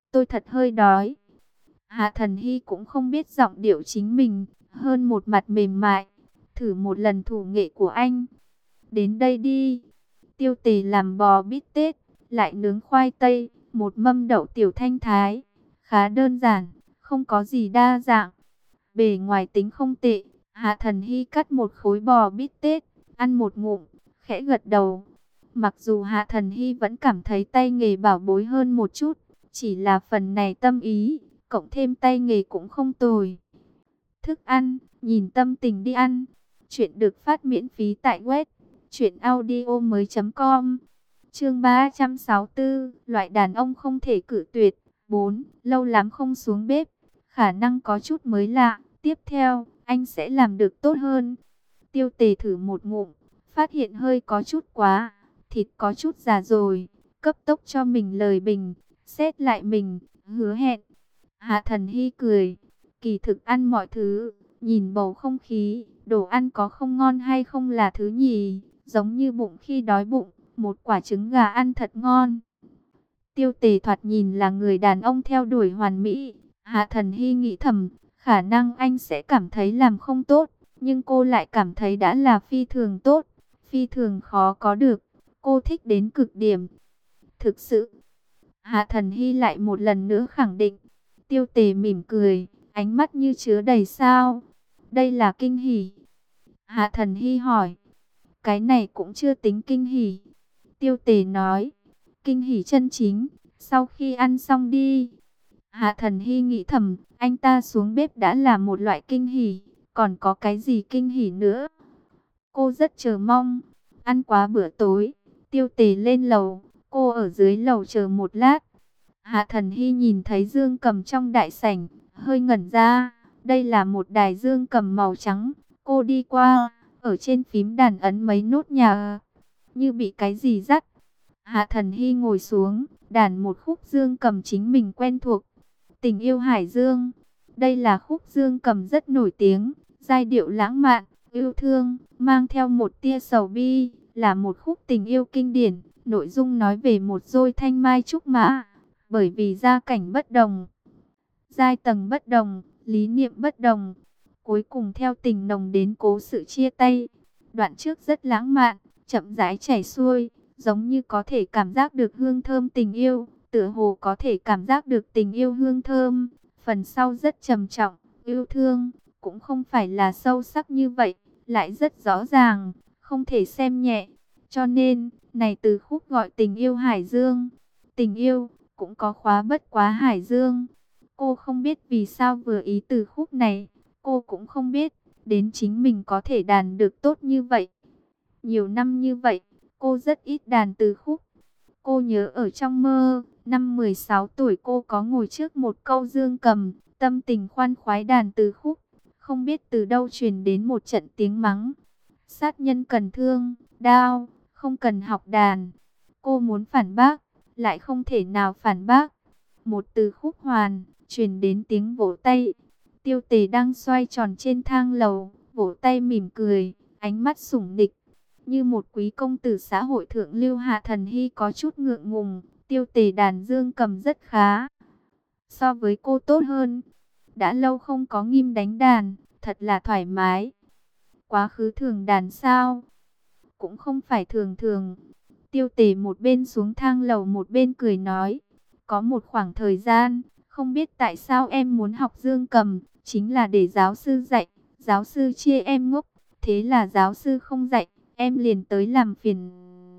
tôi thật hơi đói. Hạ Thần Hy cũng không biết giọng điệu chính mình, hơn một mặt mềm mại. Thử một lần thủ nghệ của anh. Đến đây đi. Tiêu Tề làm bò bít tết, lại nướng khoai tây, một mâm đậu tiểu thanh thái. Khá đơn giản, không có gì đa dạng. Bề ngoài tính không tệ. Hạ Thần Hy cắt một khối bò bít tết, ăn một ngụm, khẽ gật đầu. Mặc dù Hạ Thần Hy vẫn cảm thấy tay nghề bảo bối hơn một chút, chỉ là phần này tâm ý, cộng thêm tay nghề cũng không tồi. Thức ăn, nhìn tâm tình đi ăn. Chuyện được phát miễn phí tại web truyệnaudiomoi.com. Chương 364, loại đàn ông không thể cự tuyệt. 4, lâu lắm không xuống bếp, khả năng có chút mới lạ, tiếp theo anh sẽ làm được tốt hơn. Tiêu Tề thử một ngụm, phát hiện hơi có chút quá, thịt có chút già rồi, cấp tốc cho mình lời bình, xét lại mình, hứa hẹn. Hạ Thần Hy cười, kỳ thực ăn mọi thứ, nhìn bầu không khí, đồ ăn có không ngon hay không là thứ nhì, giống như bụng khi đói bụng, một quả trứng gà ăn thật ngon. Tiêu Tề thoạt nhìn là người đàn ông theo đuổi hoàn mỹ, Hạ Thần Hy nghĩ thầm, khả năng anh sẽ cảm thấy làm không tốt, nhưng cô lại cảm thấy đã là phi thường tốt, phi thường khó có được, cô thích đến cực điểm. Thực sự, Hạ Thần Hy lại một lần nữa khẳng định. Tiêu Tề mỉm cười, ánh mắt như chứa đầy sao. Đây là kinh hỉ. Hạ Thần Hy hỏi. Cái này cũng chưa tính kinh hỉ. Tiêu Tề nói. Kinh hỉ chân chính, sau khi ăn xong đi. Hạ Thần Hy nghĩ thầm, anh ta xuống bếp đã là một loại kinh hỉ. Còn có cái gì kinh hỉ nữa? Cô rất chờ mong. Ăn quá bữa tối, Tiêu Tề lên lầu, cô ở dưới lầu chờ một lát. Hạ Thần Hy nhìn thấy dương cầm trong đại sảnh, hơi ngẩn ra. Đây là một đài dương cầm màu trắng. Cô đi qua, ở trên phím đàn ấn mấy nốt nhạc, như bị cái gì dắt. Hạ Thần Hy ngồi xuống, đàn một khúc dương cầm chính mình quen thuộc. Tình yêu Hải Dương. Đây là khúc dương cầm rất nổi tiếng, giai điệu lãng mạn, yêu thương, mang theo một tia sầu bi, là một khúc tình yêu kinh điển. Nội dung nói về một đôi thanh mai trúc mã. Bởi vì gia cảnh bất đồng, giai tầng bất đồng, lý niệm bất đồng, cuối cùng theo tình nồng đến cố sự chia tay. Đoạn trước rất lãng mạn, chậm rãi chảy xuôi, giống như có thể cảm giác được hương thơm tình yêu, tựa hồ có thể cảm giác được tình yêu hương thơm. Phần sau rất trầm trọng, yêu thương, cũng không phải là sâu sắc như vậy, lại rất rõ ràng, không thể xem nhẹ. Cho nên, này từ khúc gọi tình yêu Hải Dương. Tình yêu cũng có khóa bất quá Hải Dương. Cô không biết vì sao vừa ý từ khúc này, cô cũng không biết đến chính mình có thể đàn được tốt như vậy. Nhiều năm như vậy, cô rất ít đàn từ khúc. Cô nhớ ở trong mơ, năm 16 tuổi cô có ngồi trước một câu dương cầm, tâm tình khoan khoái đàn từ khúc. Không biết từ đâu truyền đến một trận tiếng mắng. Sát nhân cần thương, đao, không cần học đàn. Cô muốn phản bác, lại không thể nào phản bác. Một từ khúc hoàn, truyền đến tiếng vỗ tay. Tiêu Tề đang xoay tròn trên thang lầu, vỗ tay mỉm cười, ánh mắt sủng nịch, như một quý công tử xã hội thượng lưu. Hạ Thần Hy có chút ngượng ngùng, Tiêu Tề đàn dương cầm rất khá, so với cô tốt hơn. Đã lâu không có nghiêm đánh đàn, thật là thoải mái. Quá khứ thường đàn sao? Cũng không phải thường thường. Tiêu Tề một bên xuống thang lầu một bên cười nói, có một khoảng thời gian, không biết tại sao em muốn học dương cầm, chính là để giáo sư dạy, giáo sư chê em ngốc, thế là giáo sư không dạy, em liền tới làm phiền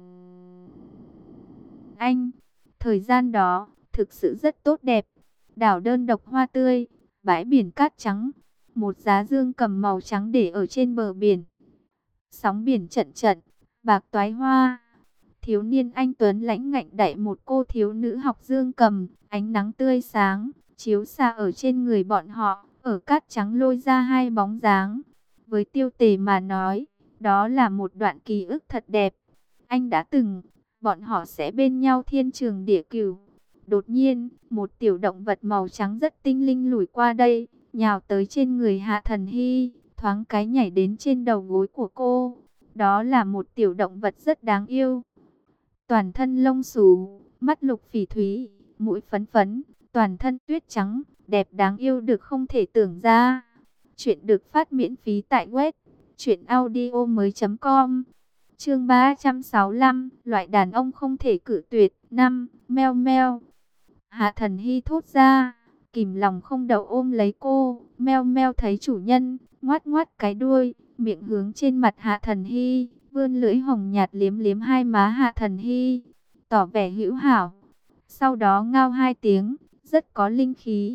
anh. Thời gian đó, thực sự rất tốt đẹp, đảo đơn độc hoa tươi, bãi biển cát trắng, một giá dương cầm màu trắng để ở trên bờ biển. Sóng biển trận trận, bạc toái hoa. Thiếu niên anh tuấn lãnh ngạnh đẩy một cô thiếu nữ học dương cầm, ánh nắng tươi sáng, chiếu xa ở trên người bọn họ, ở cát trắng lôi ra hai bóng dáng. Với Tiêu Tề mà nói, đó là một đoạn ký ức thật đẹp. Anh đã từng, bọn họ sẽ bên nhau thiên trường địa cửu. Đột nhiên, một tiểu động vật màu trắng rất tinh linh lủi qua đây, nhào tới trên người Hạ Thần Hy, thoáng cái nhảy đến trên đầu gối của cô. Đó là một tiểu động vật rất đáng yêu. Toàn thân lông xù, mắt lục phỉ thúy, mũi phấn phấn, toàn thân tuyết trắng, đẹp đáng yêu được không thể tưởng ra. Chuyện được phát miễn phí tại web truyệnaudiomoi.com. Chương 365, loại đàn ông không thể cự tuyệt. 5. Meo meo. Hạ Thần Hy thốt ra, kìm lòng không đậu ôm lấy cô. Meo meo thấy chủ nhân, ngoát ngoát cái đuôi, miệng hướng trên mặt Hạ Thần Hy, vươn lưỡi hồng nhạt liếm liếm hai má Hạ Thần Hy, tỏ vẻ hữu hảo. Sau đó ngao hai tiếng, rất có linh khí.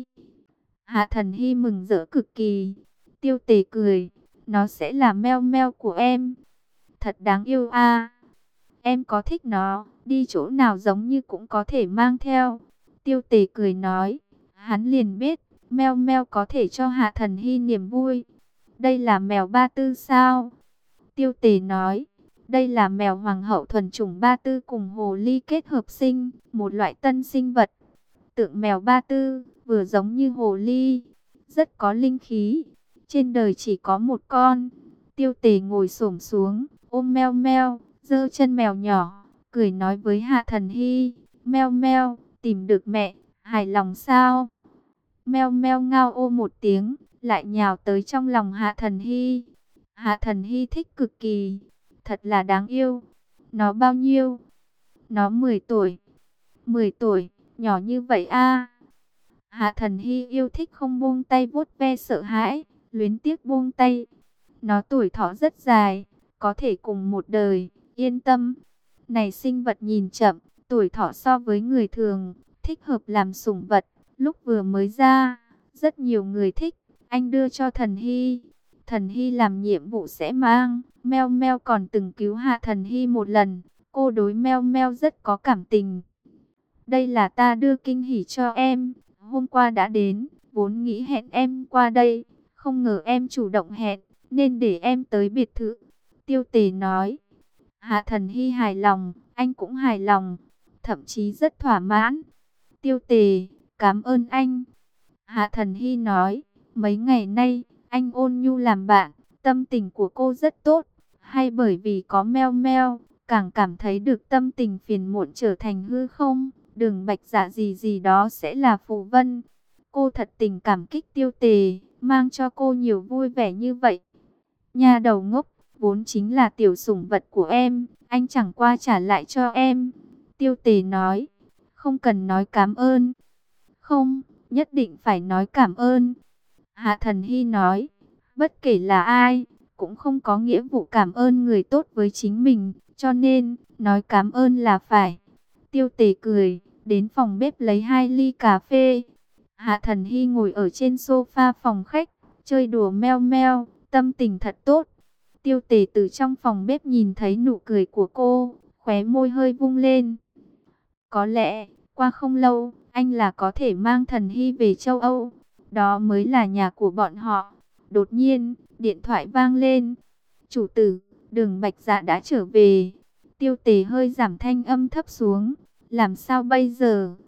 Hạ Thần Hy mừng rỡ cực kỳ. Tiêu Tề cười, nó sẽ là meo meo của em. Thật đáng yêu a. Em có thích nó, đi chỗ nào giống như cũng có thể mang theo. Tiêu Tề cười nói, hắn liền biết, meo meo có thể cho Hạ Thần Hy niềm vui. Đây là mèo Ba Tư sao? Tiêu Tề nói, đây là mèo hoàng hậu thuần chủng Ba Tư cùng hồ ly kết hợp sinh, một loại tân sinh vật. Tượng mèo Ba Tư, vừa giống như hồ ly, rất có linh khí. Trên đời chỉ có một con. Tiêu Tề ngồi xổm xuống, ôm meo meo, giơ chân mèo nhỏ, cười nói với Hạ Thần Hy, meo meo, tìm được mẹ, hài lòng sao? Meo meo ngao ô một tiếng, lại nhào tới trong lòng Hạ Thần Hy. Hạ Thần Hy thích cực kỳ, thật là đáng yêu. Nó bao nhiêu? Nó 10 tuổi. 10 tuổi, nhỏ như vậy a. Hạ Thần Hy yêu thích không buông tay vuốt ve sợ hãi, luyến tiếc buông tay. Nó tuổi thọ rất dài, có thể cùng một đời, yên tâm. Này sinh vật nhìn chậm, tuổi thọ so với người thường, thích hợp làm sủng vật. Lúc vừa mới ra, rất nhiều người thích, anh đưa cho Thần Hy. Thần Hy làm nhiệm vụ sẽ mang. Meo meo còn từng cứu Hạ Thần Hy một lần, cô đối meo meo rất có cảm tình. Đây là ta đưa kinh hỉ cho em, hôm qua đã đến, vốn nghĩ hẹn em qua đây, không ngờ em chủ động hẹn, nên để em tới biệt thự. Tiêu Tề nói. Hạ Thần Hy hài lòng, anh cũng hài lòng, thậm chí rất thỏa mãn. Tiêu Tề, cảm ơn anh. Hạ Thần Hy nói, mấy ngày nay, anh ôn nhu làm bạn, tâm tình của cô rất tốt. Hay bởi vì có meo meo, càng cảm thấy được tâm tình phiền muộn trở thành hư không. Đường Bạch Dạ gì gì đó sẽ là phù vân. Cô thật tình cảm kích Tiêu Tề, mang cho cô nhiều vui vẻ như vậy. Nha đầu ngốc, vốn chính là tiểu sủng vật của em, anh chẳng qua trả lại cho em. Tiêu Tề nói, không cần nói cảm ơn. Không, nhất định phải nói cảm ơn. Hạ Thần Hy nói, bất kể là ai, cũng không có nghĩa vụ cảm ơn người tốt với chính mình, cho nên, nói cảm ơn là phải. Tiêu Tề cười, đến phòng bếp lấy 2 ly cà phê. Hạ Thần Hy ngồi ở trên sofa phòng khách, chơi đùa meo meo, tâm tình thật tốt. Tiêu Tề từ trong phòng bếp nhìn thấy nụ cười của cô, khóe môi hơi vung lên. Có lẽ, qua không lâu, anh là có thể mang Thần Hy về châu Âu. Đó mới là nhà của bọn họ. Đột nhiên, điện thoại vang lên. Chủ tử, Đường Bạch Dạ đã trở về. Tiêu Tề hơi giảm thanh âm thấp xuống. Làm sao bây giờ?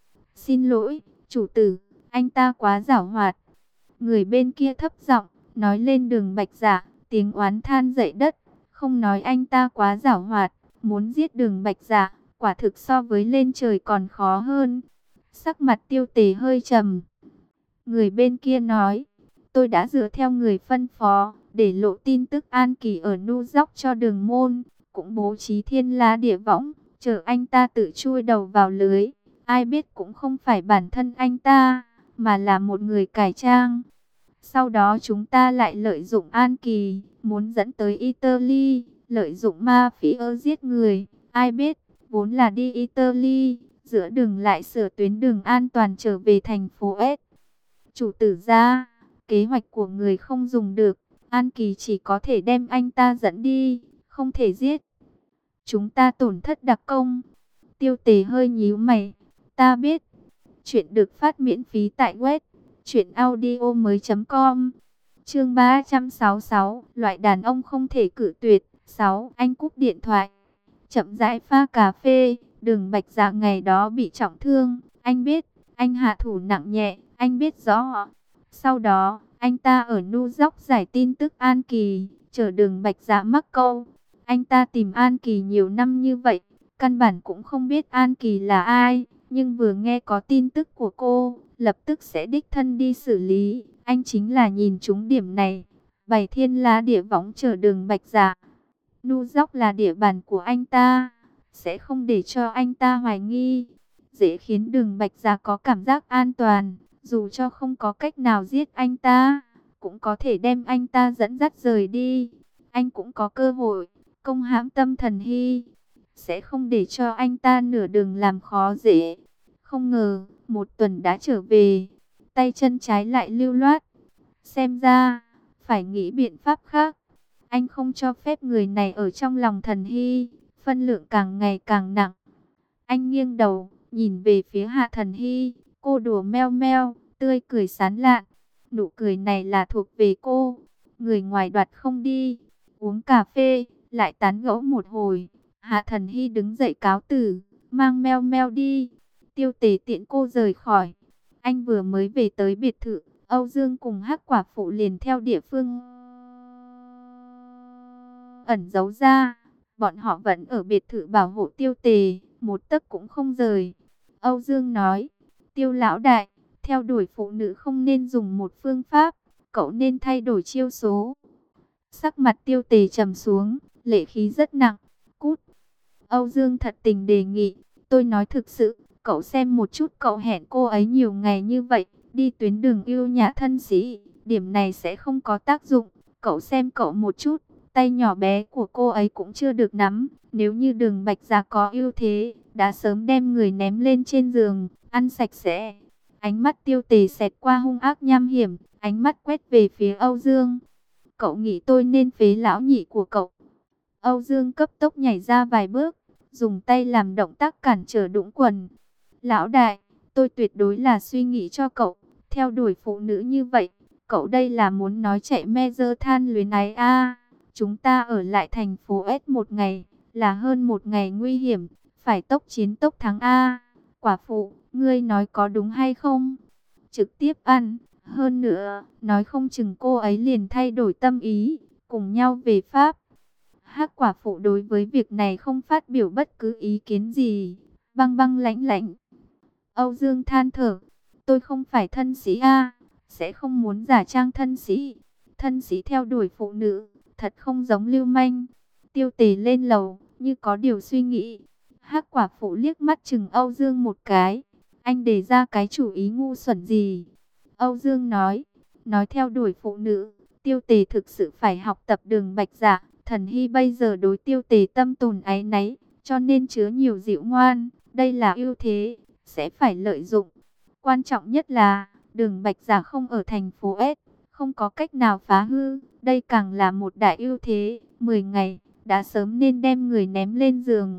Xin lỗi, chủ tử, anh ta quá giảo hoạt. Người bên kia thấp giọng nói lên Đường Bạch Dạ, tiếng oán than dậy đất. Không nói anh ta quá giảo hoạt, muốn giết Đường Bạch Dạ, quả thực so với lên trời còn khó hơn. Sắc mặt Tiêu Tề hơi trầm. Người bên kia nói, tôi đã dựa theo người phân phó, để lộ tin tức An Kỳ ở Nu Dóc cho Đường Môn, cũng bố trí thiên la địa võng, chờ anh ta tự chui đầu vào lưới. Ai biết cũng không phải bản thân anh ta, mà là một người cải trang. Sau đó chúng ta lại lợi dụng An Kỳ, muốn dẫn tới Italy, lợi dụng mafia giết người. Ai biết, vốn là đi Italy, giữa đường lại sửa tuyến đường an toàn trở về thành phố S. Chủ tử ra, kế hoạch của người không dùng được, An Kỳ chỉ có thể đem anh ta dẫn đi, không thể giết. Chúng ta tổn thất đặc công. Tiêu Tề hơi nhíu mày. Ta biết. Chuyện được phát miễn phí tại web truyệnaudiomoi.com. Chương 366, loại đàn ông không thể cự tuyệt. 6. Anh cúp điện thoại, chậm rãi pha cà phê. Đường Bạch Dạ ngày đó bị trọng thương, anh biết, anh hạ thủ nặng nhẹ, anh biết rõ. Sau đó, anh ta ở Nu Dóc giải tin tức An Kỳ, chờ Đường Bạch Dạ mắc câu. Anh ta tìm An Kỳ nhiều năm như vậy, căn bản cũng không biết An Kỳ là ai, nhưng vừa nghe có tin tức của cô, lập tức sẽ đích thân đi xử lý. Anh chính là nhìn trúng điểm này, bày thiên la địa võng chờ Đường Bạch Dạ. Nu Dốc là địa bàn của anh ta, sẽ không để cho anh ta hoài nghi, dễ khiến Đường Bạch Dạ có cảm giác an toàn. Dù cho không có cách nào giết anh ta, cũng có thể đem anh ta dẫn dắt rời đi. Anh cũng có cơ hội công hãm Tâm Thần Hy, sẽ không để cho anh ta nửa đường làm khó dễ. Không ngờ, một tuần đã trở về, tay chân trái lại lưu loát. Xem ra, phải nghĩ biện pháp khác. Anh không cho phép người này ở trong lòng Thần Hy, phân lượng càng ngày càng nặng. Anh nghiêng đầu, nhìn về phía Hạ Thần Hy, cô đùa meo meo, tươi cười sán lạn. Nụ cười này là thuộc về cô, người ngoài đoạt không đi. Uống cà phê, lại tán gẫu một hồi. Hạ Thần Hy đứng dậy cáo từ, mang meo meo đi. Tiêu Tề tiễn cô rời khỏi. Anh vừa mới về tới biệt thự, Âu Dương cùng Hắc Quả Phụ liền theo địa phương ẩn giấu ra. Bọn họ vẫn ở biệt thự bảo hộ Tiêu Tề, một tấc cũng không rời. Âu Dương nói, Tiêu lão đại, theo đuổi phụ nữ không nên dùng một phương pháp, cậu nên thay đổi chiêu số. Sắc mặt Tiêu Tề trầm xuống, lệ khí rất nặng. Cút. Âu Dương thật tình đề nghị, tôi nói thực sự, cậu xem một chút, cậu hẹn cô ấy nhiều ngày như vậy, đi tuyến đường yêu nhã thân sĩ, điểm này sẽ không có tác dụng. Cậu xem cậu một chút, tay nhỏ bé của cô ấy cũng chưa được nắm. Nếu như Đường Bạch Dạ có ưu thế, đã sớm đem người ném lên trên giường, ăn sạch sẽ. Ánh mắt Tiêu Tề xẹt qua hung ác nham hiểm, ánh mắt quét về phía Âu Dương. Cậu nghĩ tôi nên phế lão nhị của cậu? Âu Dương cấp tốc nhảy ra vài bước, dùng tay làm động tác cản trở đũng quần. Lão đại, tôi tuyệt đối là suy nghĩ cho cậu, theo đuổi phụ nữ như vậy, cậu đây là muốn nói chạy me dơ than luyến ái à? Chúng ta ở lại thành phố S một ngày, là hơn một ngày nguy hiểm, phải tốc chiến tốc thắng a. Quả phụ, ngươi nói có đúng hay không? Trực tiếp ăn, hơn nữa, nói không chừng cô ấy liền thay đổi tâm ý, cùng nhau về Pháp. Hắc Quả Phụ đối với việc này không phát biểu bất cứ ý kiến gì, băng băng lãnh lãnh. Âu Dương than thở, tôi không phải thân sĩ a, sẽ không muốn giả trang thân sĩ. Thân sĩ theo đuổi phụ nữ, thật không giống lưu manh. Tiêu Tề lên lầu, như có điều suy nghĩ. Hắc Quả Phụ liếc mắt chừng Âu Dương một cái. Anh đề ra cái chủ ý ngu xuẩn gì? Âu Dương nói theo đuổi phụ nữ, Tiêu Tề thực sự phải học tập Đường Bạch Dạ. Thần Hy bây giờ đối Tiêu Tề tâm tồn áy náy, cho nên chứa nhiều dịu ngoan. Đây là ưu thế, sẽ phải lợi dụng. Quan trọng nhất là, Đường Bạch Dạ không ở thành phố S, không có cách nào phá hư. Đây càng là một đại ưu thế. 10 ngày, đã sớm nên đem người ném lên giường.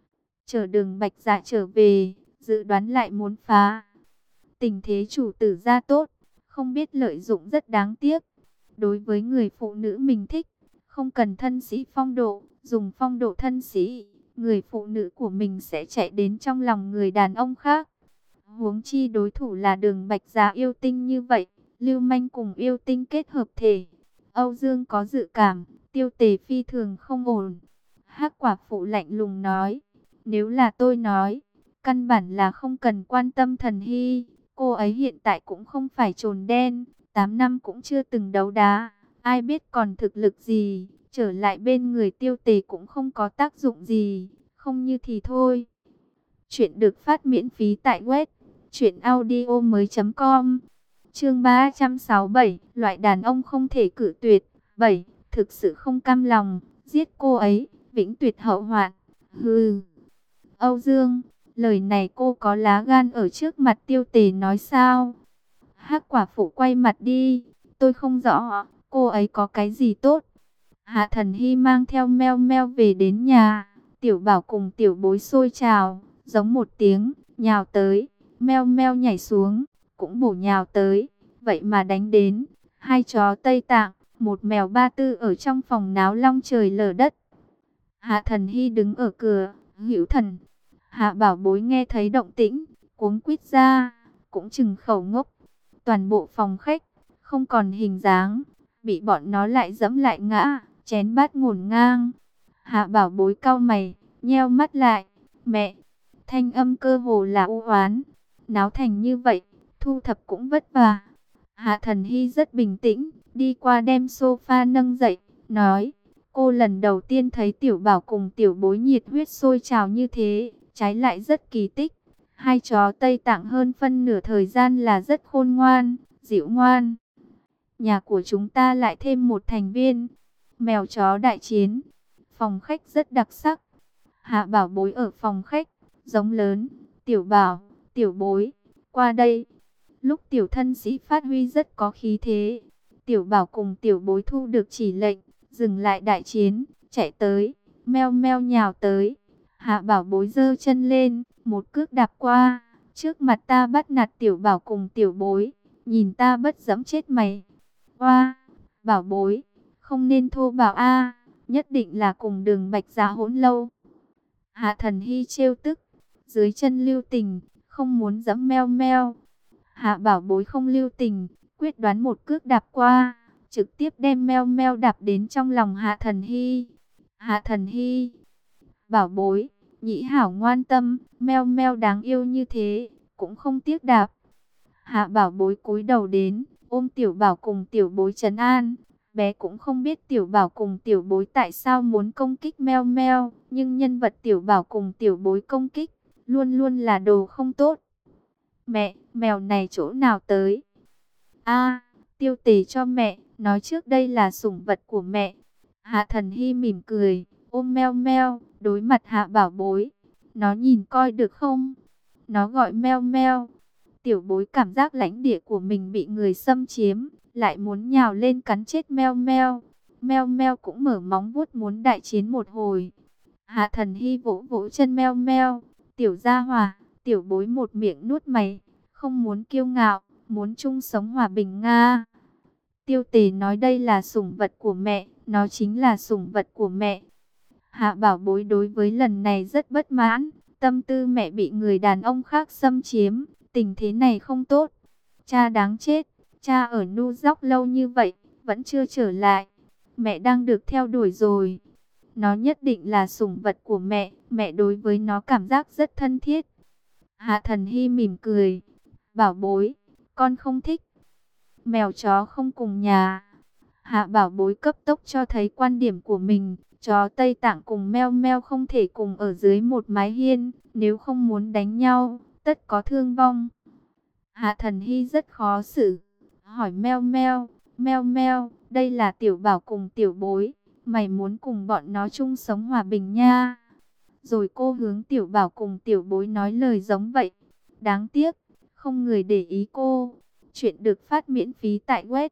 Chờ Đường Bạch Dạ trở về, dự đoán lại muốn phá. Tình thế chủ tử gia tốt, không biết lợi dụng rất đáng tiếc. Đối với người phụ nữ mình thích, không cần thân sĩ phong độ, dùng phong độ thân sĩ, người phụ nữ của mình sẽ chạy đến trong lòng người đàn ông khác. Huống chi đối thủ là Đường Bạch Dạ yêu tinh như vậy, lưu manh cùng yêu tinh kết hợp thể. Âu Dương có dự cảm, Tiêu Tề phi thường không ổn. Hắc Quả Phụ lạnh lùng nói, nếu là tôi nói, căn bản là không cần quan tâm Thần Hy. Cô ấy hiện tại cũng không phải trồn đen, 8 năm cũng chưa từng đấu đá, ai biết còn thực lực gì, trở lại bên người Tiêu Tề cũng không có tác dụng gì, không như thì thôi. Chuyện được phát miễn phí tại web truyệnaudiomoi.com. Chương 367, loại đàn ông không thể cự tuyệt. 7. Thực sự không cam lòng, giết cô ấy, vĩnh tuyệt hậu hoạn. Hừ. Âu Dương, lời này cô có lá gan ở trước mặt Tiêu Tề nói sao? Hắc Quả Phụ quay mặt đi, tôi không rõ, cô ấy có cái gì tốt? Hạ Thần Hy mang theo meo meo về đến nhà, Tiểu Bảo cùng Tiểu Bối xôi trào, giống một tiếng, nhào tới, meo meo nhảy xuống, cũng bổ nhào tới, vậy mà đánh đến, hai chó Tây Tạng, một mèo Ba Tư ở trong phòng náo long trời lở đất. Hạ Thần Hy đứng ở cửa, Hữu Thần, Hạ Bảo Bối nghe thấy động tĩnh, cuống quýt ra, cũng chừng khẩu ngốc. Toàn bộ phòng khách, không còn hình dáng, bị bọn nó lại dẫm lại ngã, chén bát ngổn ngang. Hạ Bảo Bối cau mày, nheo mắt lại, mẹ, thanh âm cơ hồ là u oán. Náo thành như vậy, thu thập cũng vất vả. Hạ Thần Hy rất bình tĩnh, đi qua đem sofa nâng dậy, nói, cô lần đầu tiên thấy Tiểu Bảo cùng Tiểu Bối nhiệt huyết sôi trào như thế, trái lại rất kỳ tích. Hai chó Tây Tạng hơn phân nửa thời gian là rất khôn ngoan, dịu ngoan. Nhà của chúng ta lại thêm một thành viên, mèo chó đại chiến. Phòng khách rất đặc sắc. Hạ Bảo Bối ở phòng khách, giống lớn, Tiểu Bảo, Tiểu Bối, qua đây. Lúc tiểu thân sĩ phát huy rất có khí thế. Tiểu Bảo cùng Tiểu Bối thu được chỉ lệnh, dừng lại đại chiến, chạy tới, meo meo nhào tới. Hạ Bảo Bối giơ chân lên, một cước đạp qua, trước mặt ta bắt nạt Tiểu Bảo cùng Tiểu Bối, nhìn ta bất dẫm chết mày. Oa, Bảo Bối, không nên thô bạo a, nhất định là cùng Đường Bạch Dạ hỗn lâu. Hạ Thần Hy trêu tức, dưới chân lưu tình, không muốn dẫm meo meo. Hạ Bảo Bối không lưu tình, quyết đoán một cước đạp qua, trực tiếp đem meo meo đạp đến trong lòng Hạ Thần Hy. Hạ Thần Hy, Bảo Bối, nhĩ hảo ngoan tâm, meo meo đáng yêu như thế, cũng không tiếc đạp. Hạ Bảo Bối cúi đầu đến, ôm Tiểu Bảo cùng Tiểu Bối trấn an. Bé cũng không biết Tiểu Bảo cùng Tiểu Bối tại sao muốn công kích meo meo, nhưng nhân vật Tiểu Bảo cùng Tiểu Bối công kích, luôn luôn là đồ không tốt. Mẹ, mèo này chỗ nào tới? A, Tiêu Tề cho mẹ, nói trước đây là sủng vật của mẹ. Hạ Thần Hy mỉm cười, ôm meo meo, đối mặt Hạ Bảo Bối. Nó nhìn coi được không? Nó gọi meo meo. Tiểu Bối cảm giác lãnh địa của mình bị người xâm chiếm, lại muốn nhào lên cắn chết meo meo. Meo meo cũng mở móng vuốt muốn đại chiến một hồi. Hạ Thần Hy vỗ vỗ chân meo meo. Tiểu gia hỏa, Tiểu Bối một miệng nuốt mày, không muốn kiêu ngạo, muốn chung sống hòa bình Nga. Tiêu Tề nói đây là sủng vật của mẹ, nó chính là sủng vật của mẹ. Hạ Bảo Bối đối với lần này rất bất mãn, tâm tư mẹ bị người đàn ông khác xâm chiếm, tình thế này không tốt. Cha đáng chết, cha ở New York lâu như vậy, vẫn chưa trở lại. Mẹ đang được theo đuổi rồi. Nó nhất định là sủng vật của mẹ, mẹ đối với nó cảm giác rất thân thiết. Hạ Thần Hy mỉm cười, Bảo Bối, con không thích. Mèo chó không cùng nhà. Hạ Bảo Bối cấp tốc cho thấy quan điểm của mình. Chó Tây Tạng cùng meo meo không thể cùng ở dưới một mái hiên. Nếu không muốn đánh nhau, tất có thương vong. Hạ Thần Hy rất khó xử. Hỏi meo meo, meo meo, đây là Tiểu Bảo cùng Tiểu Bối. Mày muốn cùng bọn nó chung sống hòa bình nha. Rồi cô hướng Tiểu Bảo cùng Tiểu Bối nói lời giống vậy. Đáng tiếc, không người để ý cô. Chuyện được phát miễn phí tại web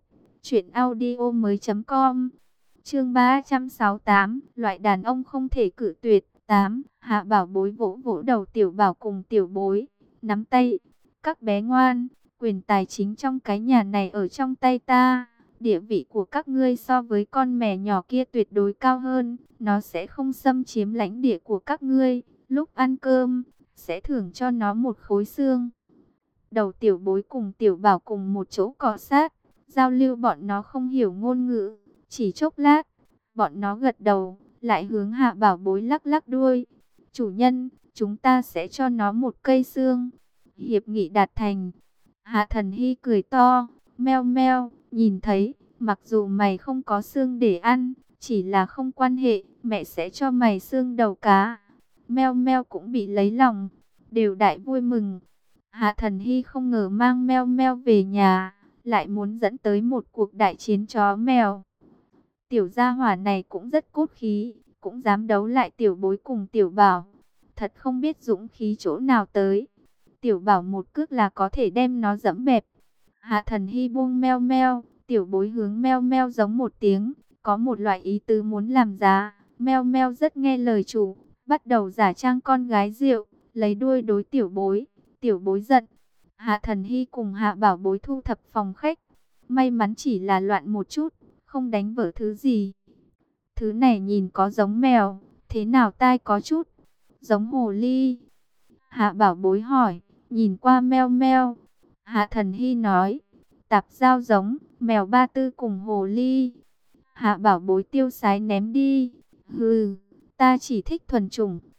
truyệnaudiomoi.com. Chương 368, loại đàn ông không thể cự tuyệt. 8. Hạ Bảo Bối vỗ vỗ đầu Tiểu Bảo cùng Tiểu Bối, nắm tay. Các bé ngoan, quyền tài chính trong cái nhà này ở trong tay ta. Địa vị của các ngươi so với con mèo nhỏ kia tuyệt đối cao hơn. Nó sẽ không xâm chiếm lãnh địa của các ngươi. Lúc ăn cơm, sẽ thưởng cho nó một khối xương. Đầu Tiểu Bối cùng Tiểu Bảo cùng một chỗ cọ sát, giao lưu bọn nó không hiểu ngôn ngữ. Chỉ chốc lát, bọn nó gật đầu, lại hướng Hạ Bảo Bối lắc lắc đuôi. Chủ nhân, chúng ta sẽ cho nó một cây xương. Hiệp nghị đạt thành. Hạ Thần Hy cười to, meo meo, nhìn thấy, mặc dù mày không có xương để ăn, chỉ là không quan hệ, mẹ sẽ cho mày xương đầu cá. Meo meo cũng bị lấy lòng, đều đại vui mừng. Hạ Thần Hy không ngờ mang meo meo về nhà, lại muốn dẫn tới một cuộc đại chiến chó mèo. Tiểu gia hỏa này cũng rất cốt khí, cũng dám đấu lại Tiểu Bối cùng Tiểu Bảo. Thật không biết dũng khí chỗ nào tới. Tiểu Bảo một cước là có thể đem nó dẫm bẹp. Hạ Thần Hy buông meo meo, Tiểu Bối hướng meo meo giống một tiếng, có một loại ý tứ muốn làm giá. Meo meo rất nghe lời chủ, bắt đầu giả trang con gái rượu, lấy đuôi đối Tiểu Bối. Tiểu Bối giận. Hạ Thần Hy cùng Hạ Bảo Bối thu thập phòng khách. May mắn chỉ là loạn một chút, không đánh vỡ thứ gì. Thứ này nhìn có giống mèo, thế nào tai có chút giống hồ ly. Hạ Bảo Bối hỏi, nhìn qua meo meo. Hạ Thần Hy nói, tạp giao giống, mèo Ba Tư cùng hồ ly. Hạ Bảo Bối tiêu sái ném đi. Hừ, ta chỉ thích thuần chủng.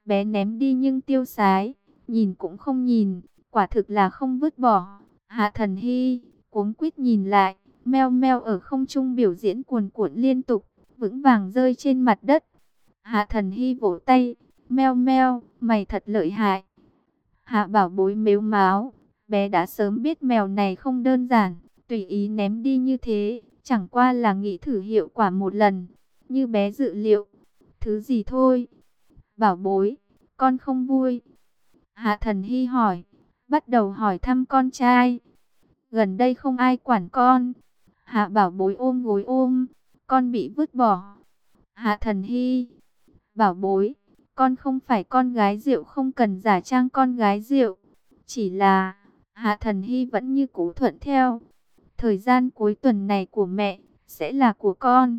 Bé ném đi nhưng tiêu sái, nhìn cũng không nhìn, quả thực là không vứt bỏ. Hạ Thần Hy cuống quýt nhìn lại, meo meo ở không trung biểu diễn cuồn cuộn liên tục, vững vàng rơi trên mặt đất. Hạ Thần Hy vỗ tay, meo meo, mày thật lợi hại. Hạ Bảo Bối mếu máo, bé đã sớm biết mèo này không đơn giản, tùy ý ném đi như thế, chẳng qua là nghĩ thử hiệu quả một lần, như bé dự liệu. Thứ gì thôi? Bảo Bối, con không vui. Hạ Thần Hy hỏi, bắt đầu hỏi thăm con trai. Gần đây không ai quản con. Hạ Bảo Bối ôm gối ôm, con bị vứt bỏ. Hạ Thần Hy, Bảo Bối, con không phải con gái rượu, không cần giả trang con gái rượu. Chỉ là, Hạ Thần Hy vẫn như cũ thuận theo. Thời gian cuối tuần này của mẹ, sẽ là của con.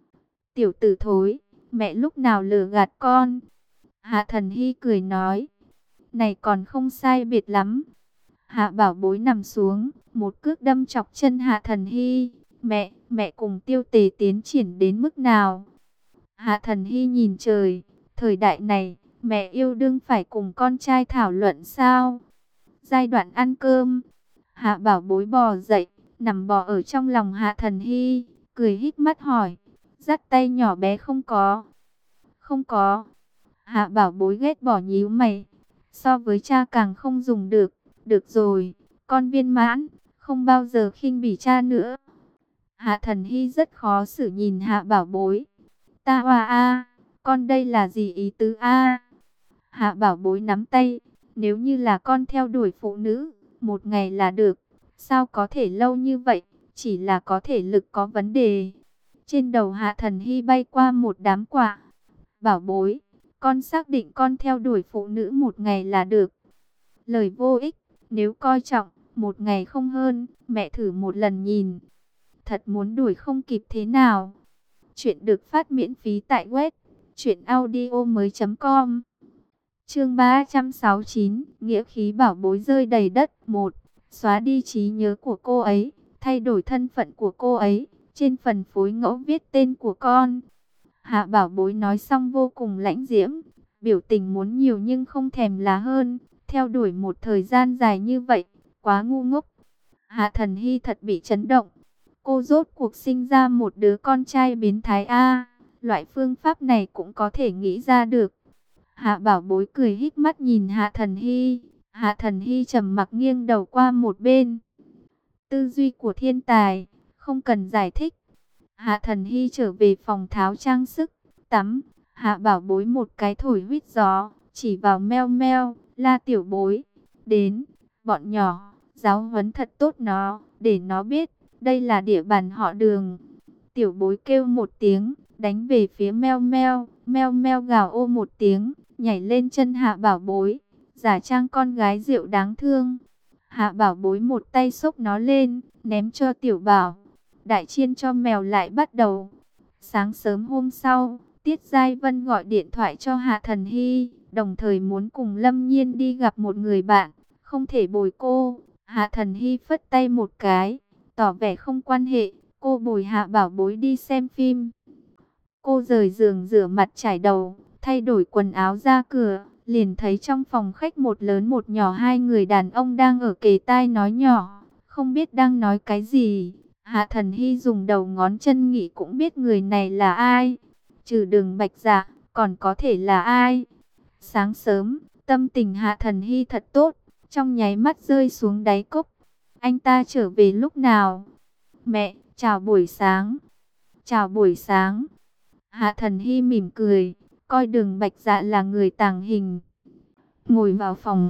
Tiểu tử thối, mẹ lúc nào lừa gạt con? Hạ Thần Hy cười nói, này còn không sai biệt lắm. Hạ Bảo Bối nằm xuống, một cước đâm chọc chân Hạ Thần Hy. Mẹ cùng Tiêu Tề tiến triển đến mức nào? Hạ Thần Hy nhìn trời, thời đại này, mẹ yêu đương phải cùng con trai thảo luận sao? Giai đoạn ăn cơm, Hạ Bảo Bối bò dậy, nằm bò ở trong lòng Hạ Thần Hy, cười híp mắt hỏi, dắt tay nhỏ bé không có? Không có. Hạ Bảo Bối ghét bỏ nhíu mày, so với cha càng không dùng được. Được rồi, con viên mãn, không bao giờ khinh bỉ cha nữa. Hạ Thần Hy rất khó xử nhìn Hạ Bảo Bối. Ta oa a, con đây là gì ý tứ a? Hạ Bảo Bối nắm tay, nếu như là con theo đuổi phụ nữ, một ngày là được. Sao có thể lâu như vậy, chỉ là có thể lực có vấn đề. Trên đầu Hạ Thần Hy bay qua một đám quả. Bảo Bối, con xác định con theo đuổi phụ nữ một ngày là được. Lời vô ích, nếu coi trọng, một ngày không hơn, mẹ thử một lần nhìn. Thật muốn đuổi không kịp thế nào? Chuyện được phát miễn phí tại web truyệnaudiomoi.com. Chương 369, nghĩa khí Bảo Bối rơi đầy đất. 1. Xóa đi trí nhớ của cô ấy, thay đổi thân phận của cô ấy, trên phần phối ngẫu viết tên của con. Hạ Bảo Bối nói xong vô cùng lãnh diễm, biểu tình muốn nhiều nhưng không thèm là hơn. Theo đuổi một thời gian dài như vậy, quá ngu ngốc. Hạ Thần Hy thật bị chấn động. Cô rốt cuộc sinh ra một đứa con trai biến thái a. Loại phương pháp này cũng có thể nghĩ ra được. Hạ Bảo Bối cười híp mắt nhìn Hạ Thần Hy. Hạ Thần Hy trầm mặc nghiêng đầu qua một bên. Tư duy của thiên tài, không cần giải thích. Hạ Thần Hy trở về phòng tháo trang sức, tắm. Hạ Bảo Bối một cái thổi huýt gió, chỉ vào meo meo, la tiểu bối. Đến, bọn nhỏ, giáo huấn thật tốt nó, để nó biết, đây là địa bàn họ Đường. Tiểu bối kêu một tiếng, đánh về phía meo meo, meo meo gào ô một tiếng, nhảy lên chân Hạ Bảo Bối, giả trang con gái rượu đáng thương. Hạ Bảo Bối một tay xốc nó lên, ném cho Tiểu Bảo. Đại chiên cho mèo lại bắt đầu. Sáng sớm hôm sau, Tiết Giai Vân gọi điện thoại cho Hạ Thần Hy, đồng thời muốn cùng Lâm Nhiên đi gặp một người bạn, không thể bồi cô. Hạ Thần Hy phất tay một cái, tỏ vẻ không quan hệ, cô bồi Hạ Bảo Bối đi xem phim. Cô rời giường rửa mặt chải đầu, thay đổi quần áo ra cửa, liền thấy trong phòng khách một lớn một nhỏ hai người đàn ông đang ở kề tai nói nhỏ, không biết đang nói cái gì. Hạ Thần Hy dùng đầu ngón chân nghĩ cũng biết người này là ai. Trừ Đường Bạch Dạ, còn có thể là ai? Sáng sớm, tâm tình Hạ Thần Hy thật tốt, trong nháy mắt rơi xuống đáy cốc. Anh ta trở về lúc nào? Mẹ, chào buổi sáng. Chào buổi sáng. Hạ Thần Hy mỉm cười, coi Đường Bạch Dạ là người tàng hình. Ngồi vào phòng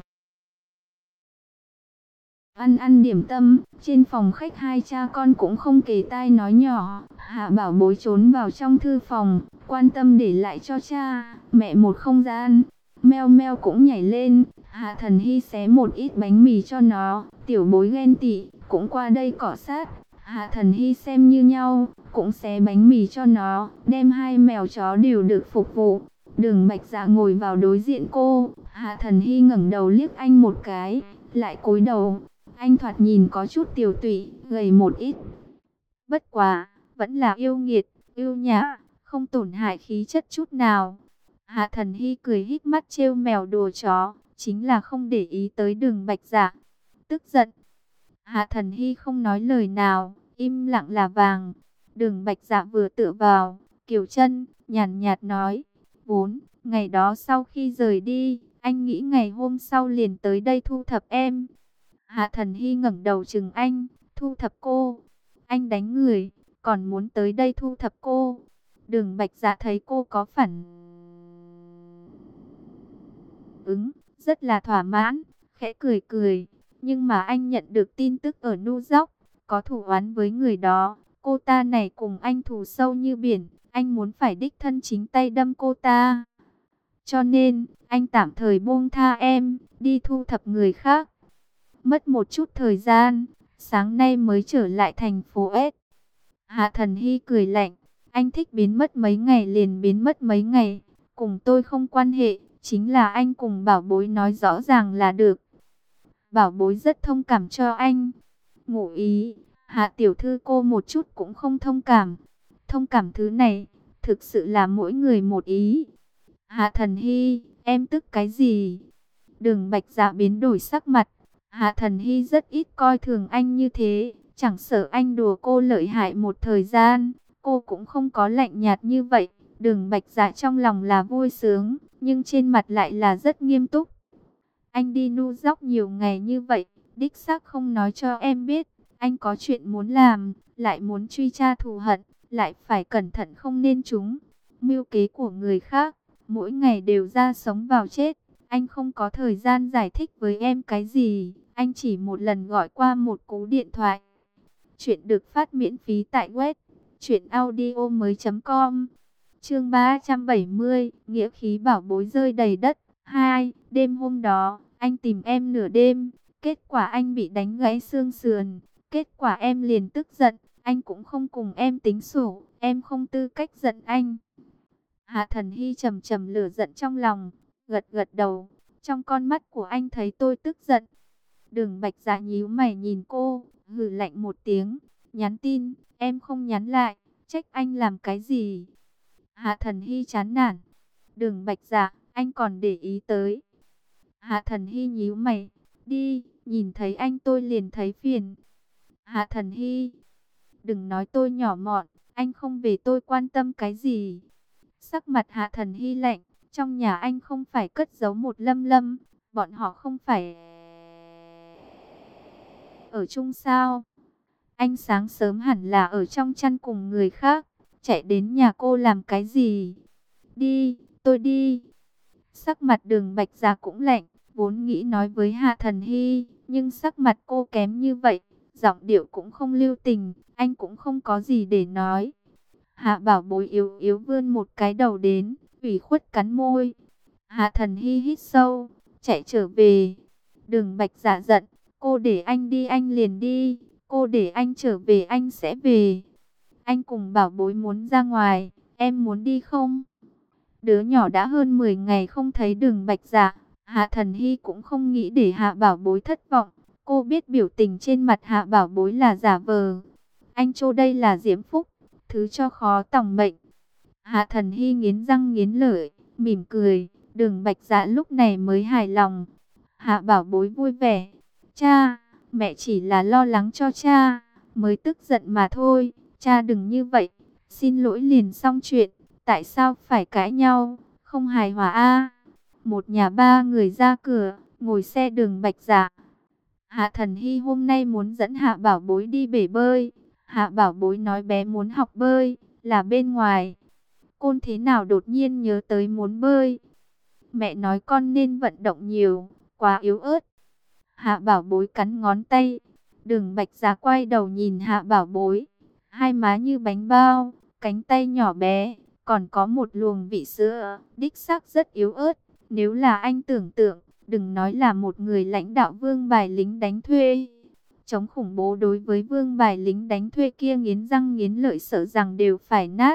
ăn điểm tâm, trên phòng khách hai cha con cũng không kề tai nói nhỏ. Hạ Bảo Bối trốn vào trong thư phòng, quan tâm để lại cho cha, mẹ một không gian. Meo meo cũng nhảy lên, Hạ Thần Hy xé một ít bánh mì cho nó. Tiểu Bối ghen tị, cũng qua đây cọ sát. Hạ Thần Hy xem như nhau, cũng xé bánh mì cho nó, đem hai mèo chó đều được phục vụ. Đường Bạch Dạ ngồi vào đối diện cô, Hạ Thần Hy ngẩng đầu liếc anh một cái, lại cúi đầu. Anh thoạt nhìn có chút tiều tụy, gầy một ít. Bất quá, vẫn là yêu nghiệt, yêu nhã, không tổn hại khí chất chút nào. Hạ Thần Hy cười híp mắt trêu mèo đùa chó, chính là không để ý tới Đường Bạch Dạ. Tức giận, Hạ Thần Hy không nói lời nào, im lặng là vàng. Đường Bạch Dạ vừa tựa vào Kiều chân, nhàn nhạt nói, vốn ngày đó sau khi rời đi, anh nghĩ ngày hôm sau liền tới đây thu thập em. Hạ Thần Hy ngẩng đầu chừng anh, thu thập cô? Anh đánh người, còn muốn tới đây thu thập cô? Đường Bạch Dạ thấy cô có phản ứng, rất là thỏa mãn, khẽ cười cười. Nhưng mà anh nhận được tin tức ở New York, có thù oán với người đó. Cô ta này cùng anh thù sâu như biển, anh muốn phải đích thân chính tay đâm cô ta. Cho nên, anh tạm thời buông tha em, đi thu thập người khác. Mất một chút thời gian, sáng nay mới trở lại thành phố S. Hạ Thần Hy cười lạnh, anh thích biến mất mấy ngày liền biến mất mấy ngày, cùng tôi không quan hệ, chính là anh cùng Bảo Bối nói rõ ràng là được. Bảo Bối rất thông cảm cho anh. Ngụ ý, Hạ tiểu thư cô một chút cũng không thông cảm. Thông cảm thứ này, thực sự là mỗi người một ý. Hạ Thần Hy, em tức cái gì? Đường Bạch Dạ biến đổi sắc mặt. Hạ Thần Hy rất ít coi thường anh như thế, chẳng sợ anh đùa cô lợi hại một thời gian, cô cũng không có lạnh nhạt như vậy. Đường Bạch Dạ trong lòng là vui sướng, nhưng trên mặt lại là rất nghiêm túc. Anh đi New York nhiều ngày như vậy, đích xác không nói cho em biết, anh có chuyện muốn làm, lại muốn truy tra thù hận, lại phải cẩn thận không nên trúng mưu kế của người khác, mỗi ngày đều ra sống vào chết. Anh không có thời gian giải thích với em cái gì, anh chỉ một lần gọi qua một cú điện thoại. Chuyện được phát miễn phí tại web truyệnaudiomoi.com. Chương 370, nghĩa khí Bảo Bối rơi đầy đất. 2. Đêm hôm đó, anh tìm em nửa đêm, kết quả anh bị đánh gãy xương sườn. Kết quả em liền tức giận, anh cũng không cùng em tính sổ, em không tư cách giận anh. Hạ Thần Hy trầm trầm lửa giận trong lòng, gật gật đầu. Trong con mắt của anh thấy tôi tức giận. Đường Bạch Dạ nhíu mày nhìn cô, hừ lạnh một tiếng, nhắn tin, em không nhắn lại, trách anh làm cái gì? Hạ Thần Hy chán nản. Đường Bạch Dạ, anh còn để ý tới. Hạ Thần Hy nhíu mày, đi, nhìn thấy anh tôi liền thấy phiền. Hạ Thần Hy, đừng nói tôi nhỏ mọn, anh không về tôi quan tâm cái gì? Sắc mặt Hạ Thần Hy lạnh, trong nhà anh không phải cất giấu một Lâm Lâm, bọn họ không phải ở chung sao? Anh sáng sớm hẳn là ở trong chăn cùng người khác, chạy đến nhà cô làm cái gì? Đi, tôi đi. Sắc mặt Đường Bạch Dạ cũng lạnh, vốn nghĩ nói với Hạ Thần Hy, nhưng sắc mặt cô kém như vậy, giọng điệu cũng không lưu tình, anh cũng không có gì để nói. Hạ Bảo Bối yếu yếu vươn một cái đầu đến, ủy khuất cắn môi. Hạ Thần Hy hít sâu, chạy trở về. Đường Bạch Dạ giận, cô để anh đi anh liền đi, cô để anh trở về anh sẽ về. Anh cùng Bảo Bối muốn ra ngoài, em muốn đi không? Đứa nhỏ đã hơn 10 ngày không thấy Đường Bạch Dạ, Hạ Thần Hy cũng không nghĩ để Hạ Bảo Bối thất vọng. Cô biết biểu tình trên mặt Hạ Bảo Bối là giả vờ. Anh Chô đây là diễm phúc, thứ cho khó tòng mệnh. Hạ Thần Hy nghiến răng nghiến lợi, mỉm cười. Đường Bạch Dạ lúc này mới hài lòng. Hạ Bảo Bối vui vẻ. Cha, mẹ chỉ là lo lắng cho cha, mới tức giận mà thôi. Cha đừng như vậy, xin lỗi liền xong chuyện. Tại sao phải cãi nhau, không hài hòa a? Một nhà ba người ra cửa, ngồi xe Đường Bạch Dạ. Hạ Thần Hy hôm nay muốn dẫn Hạ Bảo Bối đi bể bơi. Hạ Bảo Bối nói bé muốn học bơi, là bên ngoài. Côn thế nào đột nhiên nhớ tới muốn bơi. Mẹ nói con nên vận động nhiều, quá yếu ớt. Hạ Bảo Bối cắn ngón tay. Đường Bạch Dạ quay đầu nhìn Hạ Bảo Bối. Hai má như bánh bao, cánh tay nhỏ bé, còn có một luồng vị sữa, đích xác rất yếu ớt. Nếu là anh tưởng tượng, đừng nói là một người lãnh đạo vương bài lính đánh thuê. Chống khủng bố đối với vương bài lính đánh thuê kia nghiến răng nghiến lợi sợ rằng đều phải nát.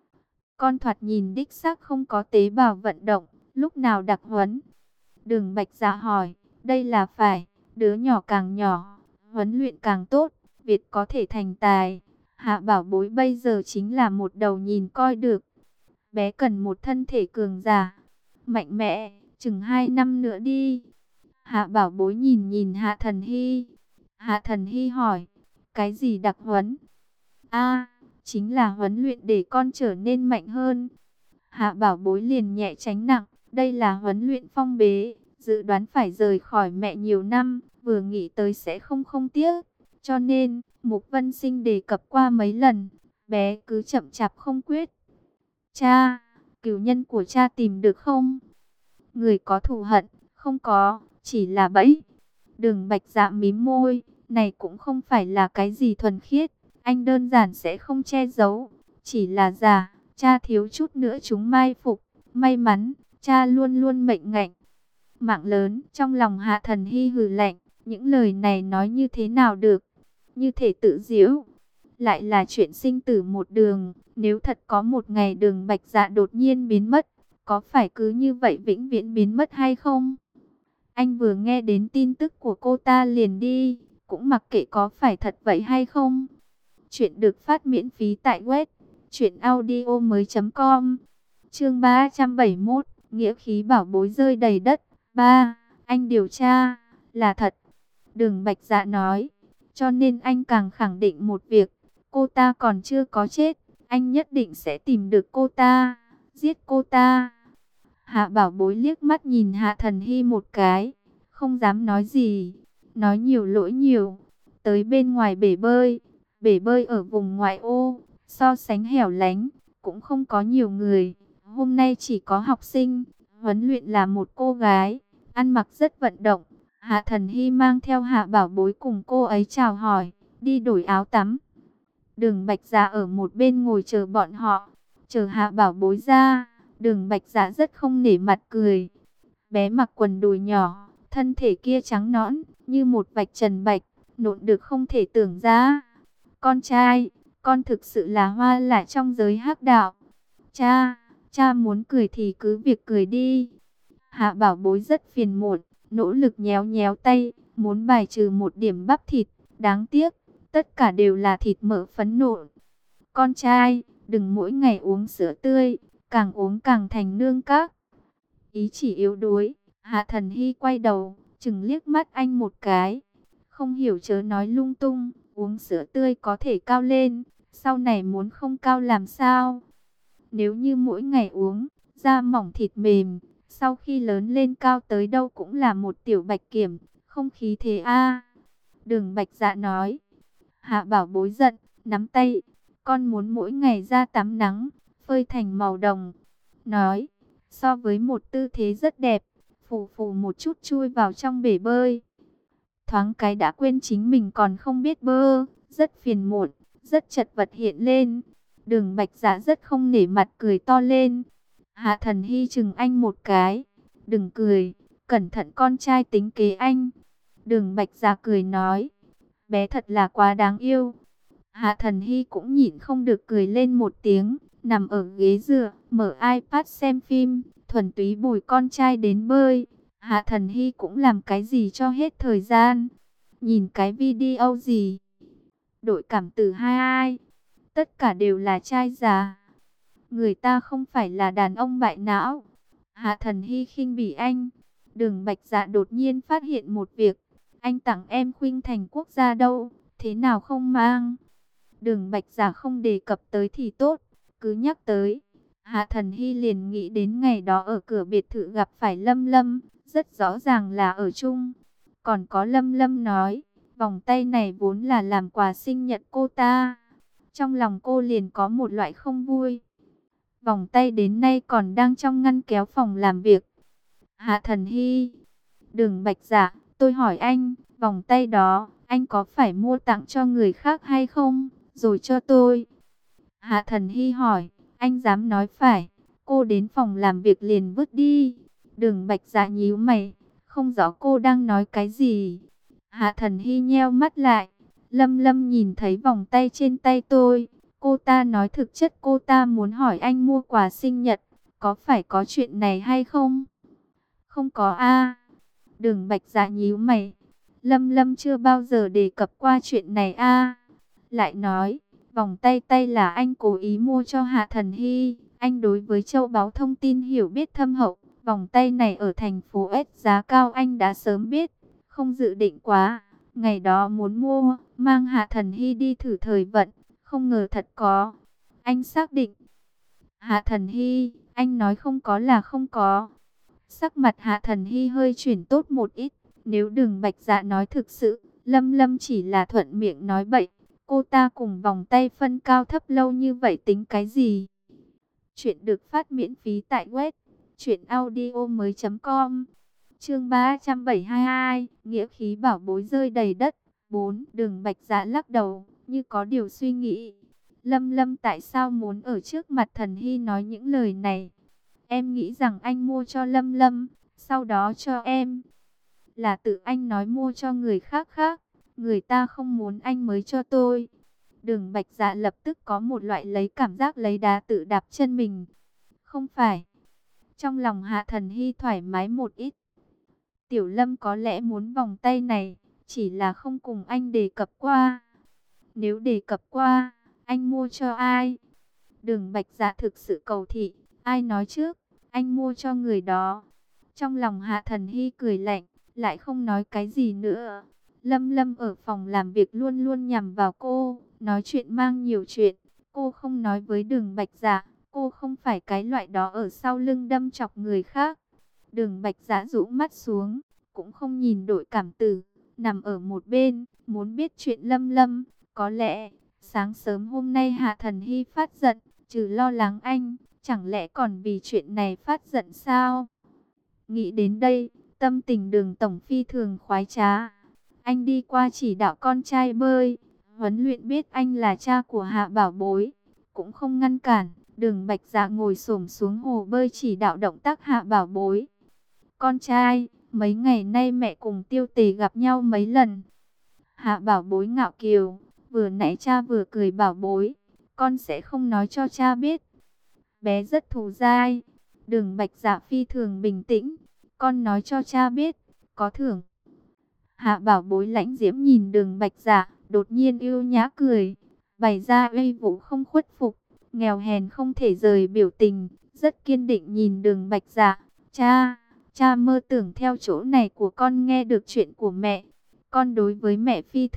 Con thoạt nhìn đích xác không có tế bào vận động, lúc nào đặc huấn? Đường Bạch Dạ hỏi, đây là phải, đứa nhỏ càng nhỏ, huấn luyện càng tốt, Việt có thể thành tài. Hạ Bảo Bối bây giờ chính là một đầu nhìn coi được. Bé cần một thân thể cường giả, mạnh mẽ, chừng 2 năm nữa đi. Hạ Bảo Bối nhìn nhìn Hạ Thần Hy. Hạ Thần Hy hỏi, cái gì đặc huấn? A, chính là huấn luyện để con trở nên mạnh hơn. Hạ Bảo Bối liền nhẹ tránh nặng, đây là huấn luyện phong bế, dự đoán phải rời khỏi mẹ nhiều năm, vừa nghĩ tới sẽ không tiếc. Cho nên, Mục Vân Sinh đề cập qua mấy lần, bé cứ chậm chạp không quyết. Cha, cửu nhân của cha tìm được không? Người có thù hận, không có, chỉ là bẫy. Đường Bạch Dạ mím môi, này cũng không phải là cái gì thuần khiết, anh đơn giản sẽ không che giấu, chỉ là giả, cha thiếu chút nữa chúng mai phục, may mắn, cha luôn luôn mệnh ngạnh. Mạng lớn, trong lòng Hạ Thần Hy hừ lạnh, những lời này nói như thế nào được, như thể tự giễu. Lại là chuyện sinh tử một đường, nếu thật có một ngày Đường Bạch Dạ đột nhiên biến mất, có phải cứ như vậy vĩnh viễn biến mất hay không? Anh vừa nghe đến tin tức của cô ta liền đi, cũng mặc kệ có phải thật vậy hay không. Chuyện được phát miễn phí tại web truyệnaudiomoi.com. Chương 371, nghĩa khí bảo bối rơi đầy đất. 3. Anh điều tra, là thật. Đường Bạch Dạ nói, cho nên anh càng khẳng định một việc, cô ta còn chưa có chết, anh nhất định sẽ tìm được cô ta, giết cô ta. Hạ Bảo Bối liếc mắt nhìn Hạ Thần Hy một cái, không dám nói gì, nói nhiều lỗi nhiều. Tới bên ngoài bể bơi ở vùng ngoại ô, so sánh hẻo lánh, cũng không có nhiều người. Hôm nay chỉ có học sinh, huấn luyện là một cô gái, ăn mặc rất vận động. Hạ Thần Hy mang theo Hạ Bảo Bối cùng cô ấy chào hỏi, đi đổi áo tắm. Đường Bạch Dạ ở một bên ngồi chờ bọn họ, chờ Hạ Bảo Bối ra. Đường Bạch Dạ rất không nể mặt cười. Bé mặc quần đùi nhỏ, thân thể kia trắng nõn, như một vạch trần bạch, nộn được không thể tưởng ra. Con trai, con thực sự là hoa lạ trong giới hắc đạo. Cha muốn cười thì cứ việc cười đi. Hạ Bảo Bối rất phiền muộn, nỗ lực nhéo nhéo tay, muốn bài trừ một điểm bắp thịt. Đáng tiếc, tất cả đều là thịt mỡ phấn nộn. Con trai, đừng mỗi ngày uống sữa tươi, càng uống càng thành nương các. Ý chỉ yếu đuối, Hạ Thần Hy quay đầu, chừng liếc mắt anh một cái. Không hiểu chớ nói lung tung, uống sữa tươi có thể cao lên, sau này muốn không cao làm sao? Nếu như mỗi ngày uống, da mỏng thịt mềm, sau khi lớn lên cao tới đâu cũng là một tiểu bạch kiểm, không khí thế a. Đường Bạch Dạ nói. Hạ Bảo Bối giận, nắm tay, con muốn mỗi ngày ra tắm nắng, phơi thành màu đồng. Nói, so với một tư thế rất đẹp, phù phù một chút chui vào trong bể bơi. Thoáng cái đã quên chính mình còn không biết bơi, rất phiền muộn, rất chật vật hiện lên. Đường Bạch Dạ rất không nể mặt cười to lên. Hạ Thần Hy chừng anh một cái, đừng cười, cẩn thận con trai tính kế anh. Đường Bạch Dạ cười nói, bé thật là quá đáng yêu. Hạ Thần Hy cũng nhịn không được cười lên một tiếng, nằm ở ghế dựa, mở iPad xem phim, thuần túy bồi con trai đến bơi. Hạ Thần Hy cũng làm cái gì cho hết thời gian. Nhìn cái video gì? Đội cảm tử 22. Tất cả đều là trai già. Người ta không phải là đàn ông bại não. Hạ Thần Hy khinh bỉ anh. Đường Bạch Dạ đột nhiên phát hiện một việc. Anh tặng em Khuynh Thành Quốc gia đâu? Thế nào không mang? Đường Bạch Dạ không đề cập tới thì tốt, cứ nhắc tới. Hạ Thần Hy liền nghĩ đến ngày đó ở cửa biệt thự gặp phải Lâm Lâm, rất rõ ràng là ở chung. Còn có Lâm Lâm nói, vòng tay này vốn là làm quà sinh nhật cô ta. Trong lòng cô liền có một loại không vui. Vòng tay đến nay còn đang trong ngăn kéo phòng làm việc. Hạ Thần Hy, Đường Bạch Dạ, tôi hỏi anh, vòng tay đó, anh có phải mua tặng cho người khác hay không, rồi cho tôi? Hạ Thần Hy hỏi, anh dám nói phải, cô đến phòng làm việc liền vứt đi. Đường Bạch Dạ nhíu mày, không rõ cô đang nói cái gì. Hạ Thần Hy nheo mắt lại, Lâm Lâm nhìn thấy vòng tay trên tay tôi. Cô ta nói thực chất cô ta muốn hỏi anh mua quà sinh nhật, có phải có chuyện này hay không? Không có a. Đường Bạch Dạ nhíu mày, Lâm Lâm chưa bao giờ đề cập qua chuyện này a. Lại nói, vòng tay tay là anh cố ý mua cho Hạ Thần Hy. Anh đối với châu báu thông tin hiểu biết thâm hậu, Vòng tay này ở thành phố S giá cao anh đã sớm biết, không dự định quá. Ngày đó muốn mua, mang Hạ Thần Hy đi thử thời vận, không ngờ thật có. Anh xác định. Hạ Thần Hy, anh nói không có là không có. Sắc mặt Hạ Thần Hy hơi chuyển tốt một ít. Nếu Đường Bạch Dạ nói thực sự, Lâm Lâm chỉ là thuận miệng nói bậy. Cô ta cùng vòng tay phân cao thấp lâu như vậy tính cái gì? Chuyện được phát miễn phí tại web truyệnaudiomoi.com. Chương 372, nghĩa khí bảo bối rơi đầy đất. 4. Đường Bạch Dạ lắc đầu, như có điều suy nghĩ. Lâm Lâm tại sao muốn ở trước mặt Thần Hy nói những lời này? Em nghĩ rằng anh mua cho Lâm Lâm, sau đó cho em. Là tự anh nói mua cho người khác khác, người ta không muốn anh mới cho tôi. Đường Bạch Dạ lập tức có một loại lấy cảm giác lấy đá tự đạp chân mình. Không phải. Trong lòng Hạ Thần Hy thoải mái một ít. Tiểu Lâm có lẽ muốn vòng tay này, chỉ là không cùng anh đề cập qua. Nếu đề cập qua, anh mua cho ai? Đường Bạch Dạ thực sự cầu thị, ai nói trước, anh mua cho người đó. Trong lòng Hạ Thần Hy cười lạnh, lại không nói cái gì nữa. Lâm Lâm ở phòng làm việc luôn luôn nhằm vào cô, nói chuyện mang nhiều chuyện. Cô không nói với Đường Bạch Dạ, cô không phải cái loại đó ở sau lưng đâm chọc người khác. Đường Bạch Dạ rũ mắt xuống, cũng không nhìn đội cảm tử, nằm ở một bên, muốn biết chuyện Lâm Lâm. Có lẽ, sáng sớm hôm nay Hạ Thần Hy phát giận, trừ lo lắng anh, chẳng lẽ còn vì chuyện này phát giận sao? Nghĩ đến đây, tâm tình Đường tổng phi thường khoái trá. Anh đi qua chỉ đạo con trai bơi, huấn luyện biết anh là cha của Hạ Bảo Bối, cũng không ngăn cản. Đường Bạch Dạ ngồi xổm xuống hồ bơi chỉ đạo động tác Hạ Bảo Bối. Con trai, mấy ngày nay mẹ cùng Tiêu Tề gặp nhau mấy lần. Hạ Bảo Bối ngạo kiều, vừa nãy cha vừa cười Bảo Bối, con sẽ không nói cho cha biết. Bé rất thù dai. Đường Bạch Dạ phi thường bình tĩnh, con nói cho cha biết, có thưởng. Hạ Bảo Bối lãnh diễm nhìn Đường Bạch Dạ, đột nhiên yêu nhã cười, bày ra uy vũ không khuất phục, nghèo hèn không thể rời biểu tình, rất kiên định nhìn Đường Bạch Dạ. Cha mơ tưởng theo chỗ này của con nghe được chuyện của mẹ. Con đối với mẹ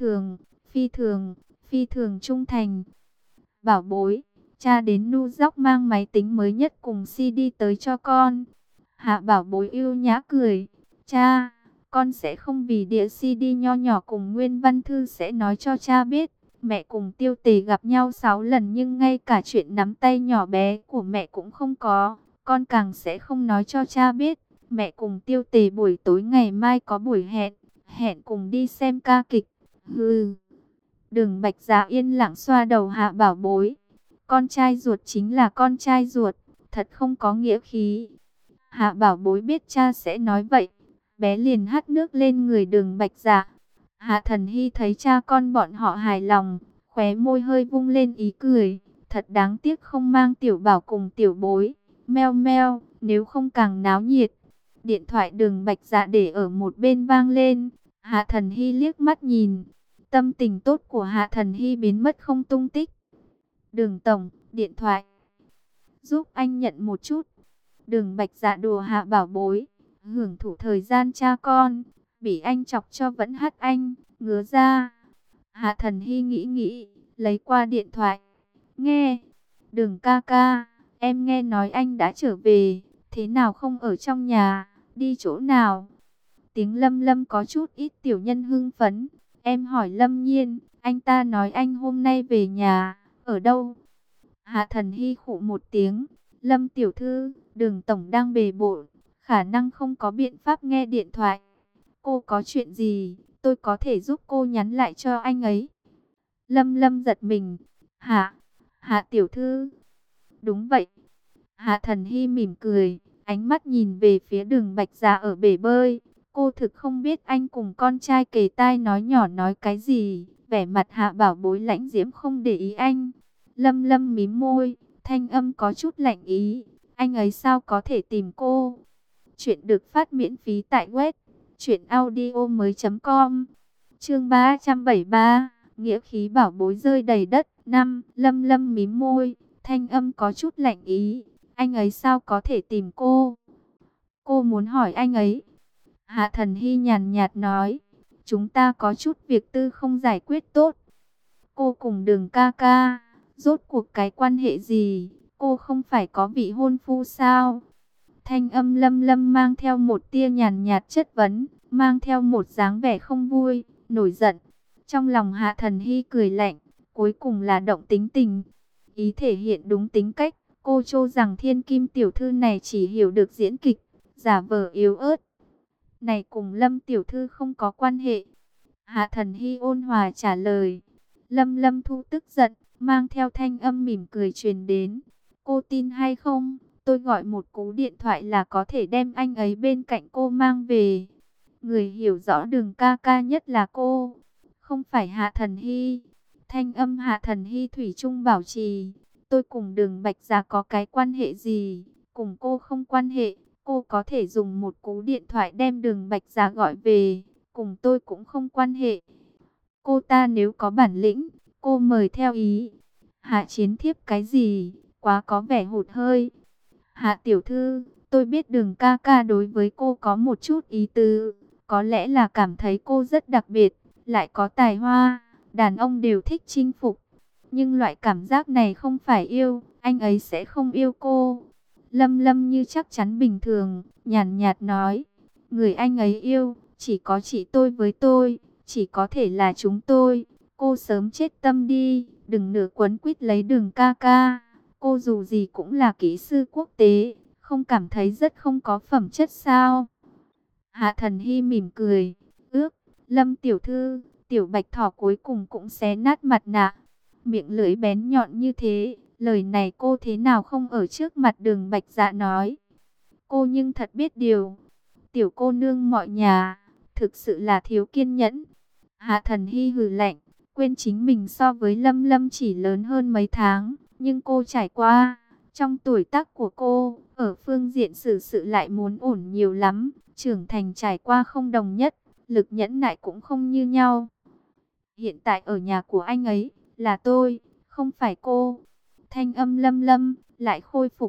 phi thường trung thành. Bảo Bối, cha đến New York mang máy tính mới nhất cùng CD tới cho con. Hạ Bảo Bối yêu nhã cười, cha, con sẽ không vì đĩa CD nho nhỏ cùng nguyên văn thư sẽ nói cho cha biết. Mẹ cùng Tiêu Tề gặp nhau 6 lần nhưng ngay cả chuyện nắm tay nhỏ bé của mẹ cũng không có. Con càng sẽ không nói cho cha biết. Mẹ cùng Tiêu Tề buổi tối ngày mai có buổi hẹn cùng đi xem ca kịch. Hừ. Đường Bạch Dạ yên lặng xoa đầu Hạ Bảo Bối. Con trai ruột chính là con trai ruột, thật không có nghĩa khí. Hạ Bảo Bối biết cha sẽ nói vậy, bé liền hắt nước lên người Đường Bạch Dạ. Hạ Thần Hy thấy cha con bọn họ hài lòng, khóe môi hơi vung lên ý cười. Thật đáng tiếc không mang Tiểu Bảo cùng Tiểu Bối. Meo meo, nếu không càng náo nhiệt. Điện thoại Đường Bạch Dạ để ở một bên vang lên. Hạ Thần Hy liếc mắt nhìn. Tâm tình tốt của Hạ Thần Hy biến mất không tung tích. Đường tổng, điện thoại. Giúp anh nhận một chút. Đường Bạch Dạ đùa Hạ Bảo Bối, hưởng thụ thời gian cha con, bị anh chọc cho vẫn hắt anh, ngứa ra. Hạ Thần Hy nghĩ, lấy qua điện thoại. Nghe, Đường ca ca, em nghe nói anh đã trở về, thế nào không ở trong nhà, đi chỗ nào? Tiếng Lâm Lâm có chút ít tiểu nhân hưng phấn. Em hỏi Lâm Nhiên, anh ta nói anh hôm nay về nhà, ở đâu? Hạ Thần Hy khụ một tiếng, Lâm tiểu thư, Đường tổng đang bề bộn, khả năng không có biện pháp nghe điện thoại. Cô có chuyện gì, tôi có thể giúp cô nhắn lại cho anh ấy. Lâm Lâm giật mình, Hạ tiểu thư. Đúng vậy. Hạ Thần Hy mỉm cười, ánh mắt nhìn về phía Đường Bạch Dạ ở bể bơi. Cô thực không biết anh cùng con trai kề tai nói nhỏ nói cái gì. Vẻ mặt Hạ Bảo Bối lãnh diễm không để ý anh. Lâm Lâm mím môi, thanh âm có chút lạnh ý. Anh ấy sao có thể tìm cô? Chuyện được phát miễn phí tại web truyệnaudiomoi.com. Chương 373, nghĩa khí bảo bối rơi đầy đất. 5. Lâm Lâm mím môi, thanh âm có chút lạnh ý. Anh ấy sao có thể tìm cô? Cô muốn hỏi anh ấy. Hạ Thần Hy nhàn nhạt nói, chúng ta có chút việc tư không giải quyết tốt. Cô cùng Đường ca ca, rốt cuộc cái quan hệ gì? Cô không phải có vị hôn phu sao? Thanh âm Lâm Lâm mang theo một tia nhàn nhạt chất vấn, mang theo một dáng vẻ không vui, nổi giận. Trong lòng Hạ Thần Hy cười lạnh, cuối cùng là động tính tình. Ý thể hiện đúng tính cách, cô cho rằng Thiên Kim tiểu thư này chỉ hiểu được diễn kịch, giả vờ yếu ớt. Này cùng Lâm tiểu thư không có quan hệ. Hạ Thần Hy ôn hòa trả lời. Lâm Lâm Thu tức giận, mang theo thanh âm mỉm cười truyền đến. Cô tin hay không, tôi gọi một cú điện thoại là có thể đem anh ấy bên cạnh cô mang về. Người hiểu rõ Đường ca ca nhất là cô, không phải Hạ Thần Hy. Thanh âm Hạ Thần Hy thủy chung bảo trì. Tôi cùng Đường Bạch Gia có cái quan hệ gì, cùng cô không quan hệ. Cô có thể dùng một cú điện thoại đem Đường Bạch Gia gọi về, cùng tôi cũng không quan hệ. Cô ta nếu có bản lĩnh, cô mời theo ý. Hạ Chiến Thiếp cái gì, quá có vẻ hụt hơi. Hạ tiểu thư, tôi biết Đường ca ca đối với cô có một chút ý tứ, có lẽ là cảm thấy cô rất đặc biệt, lại có tài hoa, đàn ông đều thích chinh phục. Nhưng loại cảm giác này không phải yêu, anh ấy sẽ không yêu cô. Lâm Lâm như chắc chắn bình thường, nhàn nhạt nói, người anh ấy yêu, chỉ có chị tôi với tôi, chỉ có thể là chúng tôi. Cô sớm chết tâm đi, đừng nửa quấn quýt lấy Đường ca ca. Cô dù gì cũng là kỹ sư quốc tế, không cảm thấy rất không có phẩm chất sao? Hạ Thần Hy mỉm cười, ước, Lâm tiểu thư, tiểu bạch thỏ cuối cùng cũng xé nát mặt nạ. Miệng lưỡi bén nhọn như thế, lời này cô thế nào không ở trước mặt Đường Bạch Dạ nói. Cô nhưng thật biết điều, tiểu cô nương mọi nhà, thực sự là thiếu kiên nhẫn. Hạ Thần Hy hừ lạnh, quên chính mình so với Lâm Lâm chỉ lớn hơn mấy tháng, nhưng cô trải qua, trong tuổi tác của cô, ở phương diện xử sự lại muốn ổn nhiều lắm, trưởng thành trải qua không đồng nhất, lực nhẫn nại cũng không như nhau. Hiện tại ở nhà của anh ấy, là tôi, không phải cô. Thanh âm Lâm Lâm lại khôi phục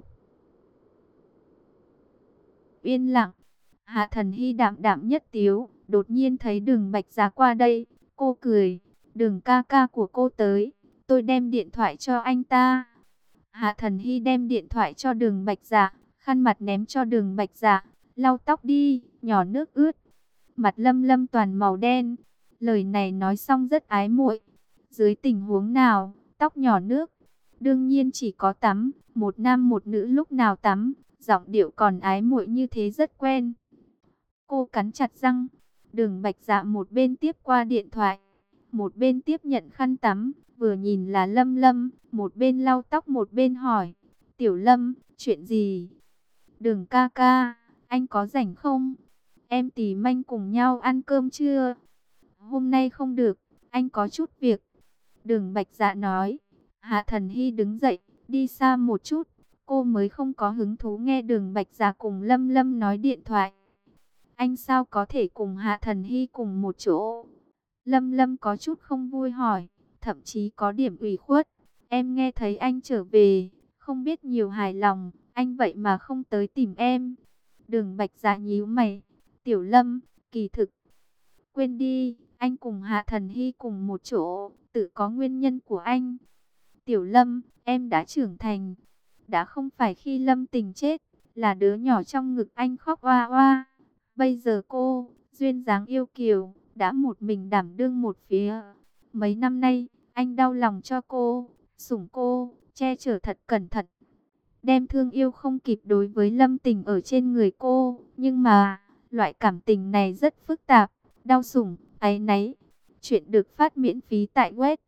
yên lặng. Hạ Thần Hy đạm đạm nhất tiếu, đột nhiên thấy Đường Bạch Giá qua đây, cô cười, Đường ca ca của cô tới, tôi đem điện thoại cho anh ta. Hạ Thần Hy đem điện thoại cho Đường Bạch Dạ, khăn mặt ném cho Đường Bạch Dạ, lau tóc đi, nhỏ nước ướt. Mặt Lâm Lâm toàn màu đen, lời này nói xong rất ái muội. Dưới tình huống nào, tóc nhỏ nước, đương nhiên chỉ có tắm, một nam một nữ lúc nào tắm, giọng điệu còn ái muội như thế rất quen. Cô cắn chặt răng, Đường Bạch Dạ một bên tiếp qua điện thoại, một bên tiếp nhận khăn tắm, vừa nhìn là Lâm Lâm, một bên lau tóc một bên hỏi, Tiểu Lâm, chuyện gì? Đường ca ca, anh có rảnh không? Em tìm anh cùng nhau ăn cơm trưa? Hôm nay không được, anh có chút việc. Đường Bạch Dạ nói. Hạ Thần Hy đứng dậy, đi xa một chút. Cô mới không có hứng thú nghe Đường Bạch Dạ cùng Lâm Lâm nói điện thoại. Anh sao có thể cùng Hạ Thần Hy cùng một chỗ? Lâm Lâm có chút không vui hỏi, thậm chí có điểm ủy khuất. Em nghe thấy anh trở về, không biết nhiều hài lòng, anh vậy mà không tới tìm em. Đường Bạch Dạ nhíu mày, Tiểu Lâm, kỳ thực, quên đi, anh cùng Hạ Thần Hy cùng một chỗ, tự có nguyên nhân của anh. Tiểu Lâm, em đã trưởng thành, đã không phải khi Lâm Tình chết, là đứa nhỏ trong ngực anh khóc oa oa. Bây giờ cô, duyên dáng yêu kiều, đã một mình đảm đương một phía. Mấy năm nay, anh đau lòng cho cô, sủng cô, che chở thật cẩn thận. Đem thương yêu không kịp đối với Lâm Tình ở trên người cô. Nhưng mà, loại cảm tình này rất phức tạp, đau sủng, áy náy. Chuyện được phát miễn phí tại web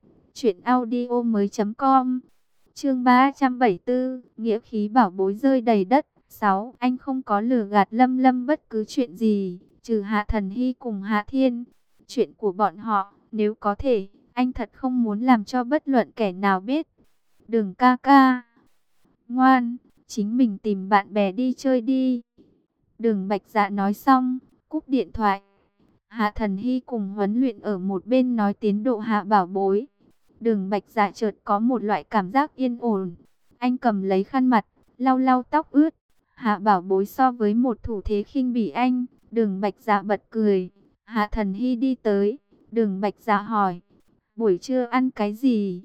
truyệnaudiomoi.com. Chương 374, nghĩa khí bảo bối rơi đầy đất. 6. Anh không có lừa gạt Lâm Lâm bất cứ chuyện gì, trừ Hạ Thần Hy cùng Hạ Thiên. Chuyện của bọn họ, nếu có thể, anh thật không muốn làm cho bất luận kẻ nào biết. Đường ca ca, ngoan, chính mình tìm bạn bè đi chơi đi. Đường Bạch Dạ nói xong, cúp điện thoại. Hạ Thần Hy cùng huấn luyện ở một bên nói tiến độ Hạ bảo bối. Đường Bạch Dạ chợt có một loại cảm giác yên ổn. Anh cầm lấy khăn mặt, lau lau tóc ướt. Hạ Bảo Bối so với một thủ thế khinh bỉ anh. Đường Bạch Dạ bật cười. Hạ Thần Hy đi tới. Đường Bạch Dạ hỏi, buổi trưa ăn cái gì?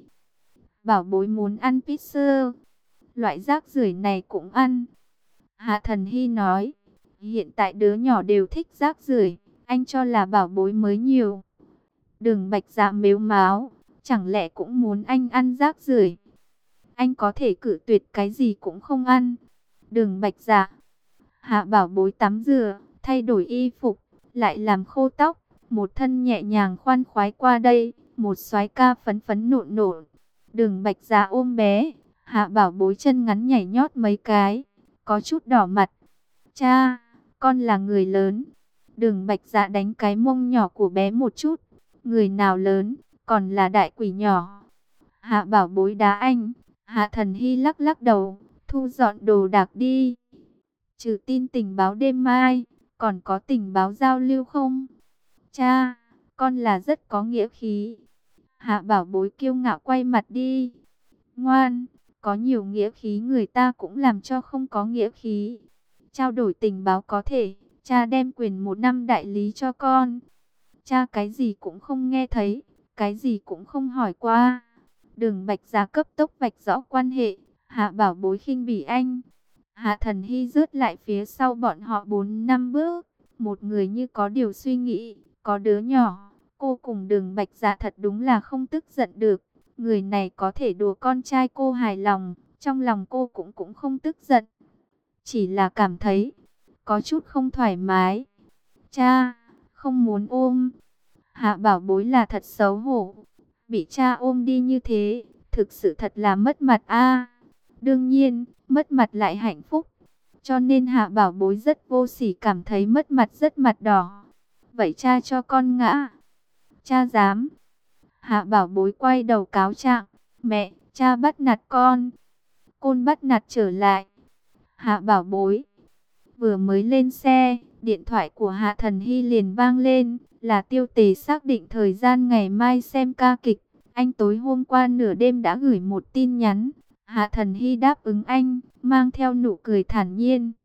Bảo Bối muốn ăn pizza. Loại rác rưởi này cũng ăn. Hạ Thần Hy nói, hiện tại đứa nhỏ đều thích rác rưởi, anh cho là Bảo Bối mới nhiều. Đường Bạch Dạ mếu máo, chẳng lẽ cũng muốn anh ăn rác rưởi? Anh có thể cự tuyệt cái gì cũng không ăn. Đường Bạch Dạ. Hạ Bảo Bối tắm rửa, thay đổi y phục, lại làm khô tóc, một thân nhẹ nhàng khoan khoái qua đây, một soái ca phấn phấn nộn nộn. Đường Bạch Dạ ôm bé, Hạ Bảo Bối chân ngắn nhảy nhót mấy cái, có chút đỏ mặt. Cha, con là người lớn. Đường Bạch Dạ đánh cái mông nhỏ của bé một chút. Người nào lớn, còn là đại quỷ nhỏ. Hạ Bảo Bối đá anh. Hạ Thần Hy lắc lắc đầu, thu dọn đồ đạc đi. Trừ tin tình báo đêm mai, còn có tình báo giao lưu không? Cha, con là rất có nghĩa khí. Hạ Bảo Bối kiêu ngạo quay mặt đi. Ngoan, có nhiều nghĩa khí người ta cũng làm cho không có nghĩa khí. Trao đổi tình báo có thể, cha đem quyền 1 năm đại lý cho con. Cha cái gì cũng không nghe thấy, cái gì cũng không hỏi qua. Đường Bạch Dạ cấp tốc vạch rõ quan hệ. Hạ Bảo Bối khinh bỉ anh. Hạ Thần Hy rớt lại phía sau bọn họ 4-5 bước. Một người như có điều suy nghĩ, có đứa nhỏ. Cô cùng Đường Bạch Dạ thật đúng là không tức giận được. Người này có thể đùa con trai cô hài lòng, trong lòng cô cũng không tức giận. Chỉ là cảm thấy có chút không thoải mái. Cha, không muốn ôm. Hạ Bảo Bối là thật xấu hổ. Bị cha ôm đi như thế, thực sự thật là mất mặt a. Đương nhiên, mất mặt lại hạnh phúc. Cho nên Hạ Bảo Bối rất vô sỉ, cảm thấy mất mặt rất mặt đỏ. Vậy cha cho con ngã. Cha dám. Hạ Bảo Bối quay đầu cáo trạng. Mẹ, cha bắt nạt con. Côn bắt nạt trở lại. Hạ Bảo Bối vừa mới lên xe, điện thoại của Hạ Thần Hy liền vang lên. Là Tiêu Tề xác định thời gian ngày mai xem ca kịch. Anh tối hôm qua nửa đêm đã gửi một tin nhắn. Hạ Thần Hy đáp ứng anh, mang theo nụ cười thản nhiên.